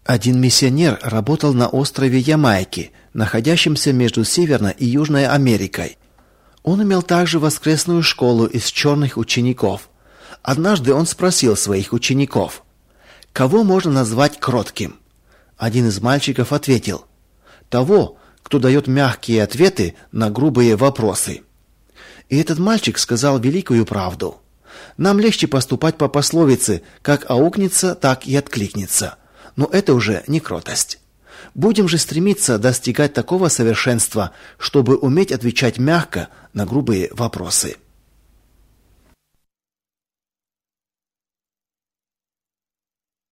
Один миссионер работал на острове Ямайки, находящемся между Северной и Южной Америкой. Он имел также воскресную школу из черных учеников. Однажды он спросил своих учеников: «Кого можно назвать кротким?» Один из мальчиков ответил: «Того, кто дает мягкие ответы на грубые вопросы». И этот мальчик сказал великую правду. Нам легче поступать по пословице: как аукнется, так и откликнется. Но это уже не кротость. Будем же стремиться достигать такого совершенства, чтобы уметь отвечать мягко на грубые вопросы.